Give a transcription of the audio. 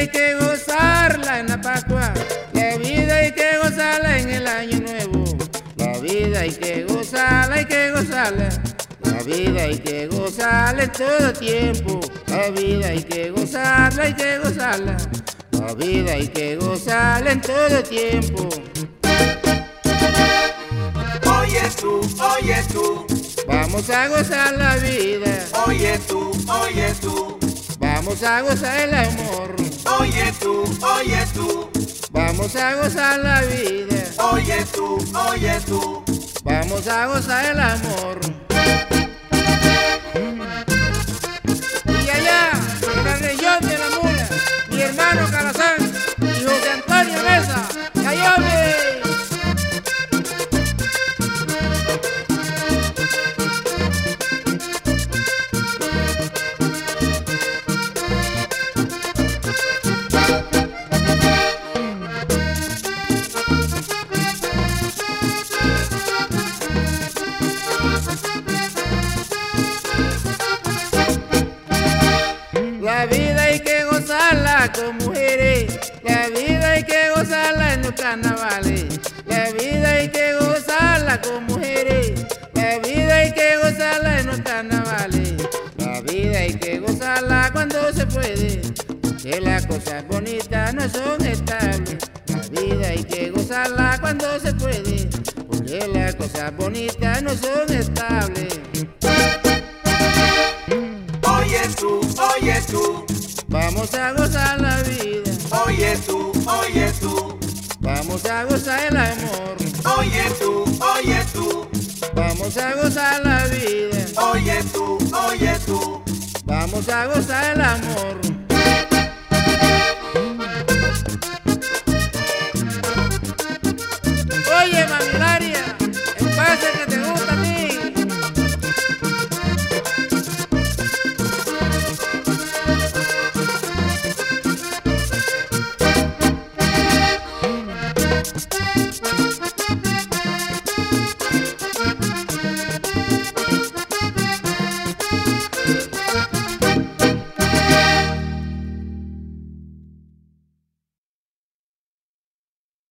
que gozarla en la Pascua, la vida hay que gozarla en el Año Nuevo. La vida hay que gozarla, hay que gozarla. La vida hay que gozarla en todo tiempo. La vida hay que gozarla, hay que gozarla. La vida hay que gozarla en todo tiempo. Oye tú, vamos a gozar la vida. oye tú, Vamos a gozar el amor. oye tú, Vamos a gozar la vida. oye tú, Vamos a gozar el amor. Y allá, en la región de la Mula, mi hermano Calazán y José Antonio Mesa, ¡Cayome! La vida hay que gozarla con mujeres, la vida hay que gozarla en los carnavales, la vida hay que gozarla con mujeres, la vida hay que gozarla en los carnavales, la vida hay que gozarla cuando se puede, que las cosas bonitas no son estables, la vida hay que gozarla cuando se puede, porque las cosas bonitas no son estables. oye tú, Vamos a gozar la vida, oye tú, vamos a gozar el amor, oye tú, vamos a gozar la vida, oye tú, vamos a gozar el amor. Oye, mamilaria, el pase que te gusta a ti.